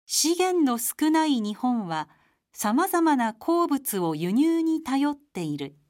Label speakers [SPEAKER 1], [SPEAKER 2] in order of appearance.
[SPEAKER 1] 資源の少ない日本はさまざまな鉱物を輸入に頼っている。